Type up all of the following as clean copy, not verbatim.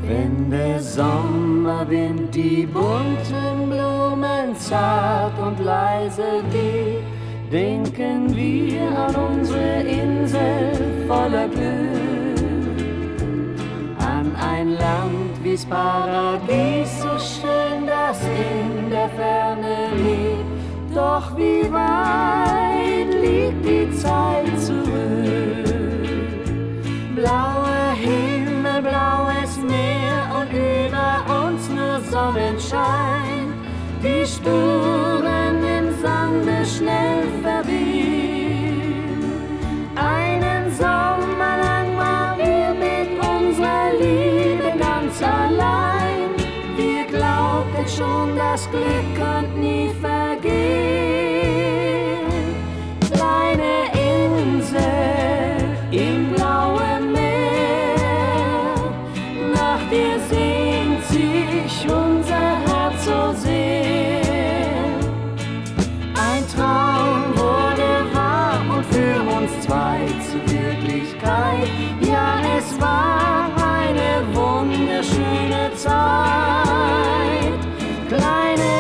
Wenn der Sommerwind die bunten Blumen zart und leise weht, denken wir an unsere Insel voller Glück, an ein Land wie's Paradies, so schön, das in der Ferne liegt. Doch wie weit liegt die Zeit zurück? Blauer Himmel, blaues Meer und über uns nur Sonnenschein. Die Spuren im Sande schnell verwehen. Einen Sommer lang waren wir mit unserer Liebe ganz allein. Wir glaubten schon, das Glück könnte nie vergehen. Kleine Insel im blauen Meer, nach dir sehnt sich unser Herz so sehr. Ein Traum wurde wahr und für uns zwei zur Wirklichkeit. Ja, es war eine wunderschöne Zeit. Kleine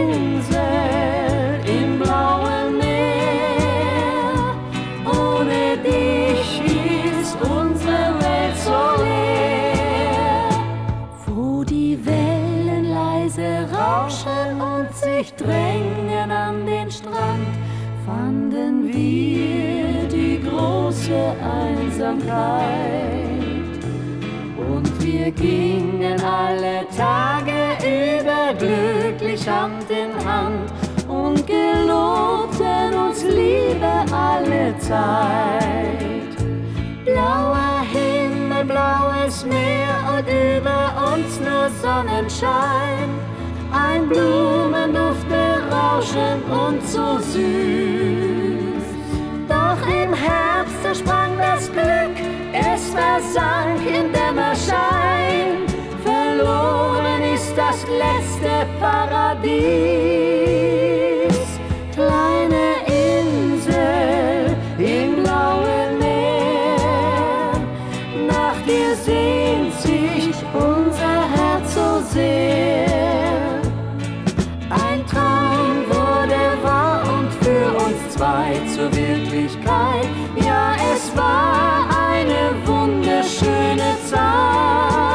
Insel im blauen Meer, ohne dich ist unsere Welt so leer. Wo die Wellen leise rauschen und sich drängen an den Strand, fanden wir die große Einsamkeit. Und wir gingen alle Tage über glücklich Hand in Hand und gelobten uns Liebe alle Zeit. Blauer Himmel, blaues Meer und über uns nur Sonnenschein. Ein Blumenduft berauschend und so süß. Doch im Herbst zersprang das Glück, es versank in Dämmerschein. Verloren ist das letzte Paradies. Kleine Insel im blauen Meer, nach dir sehnt sich unser Herz so sehr. Ein Traum wurde wahr und für uns zwei zur Wirklichkeit. Ja, es war eine wunderschöne Zeit.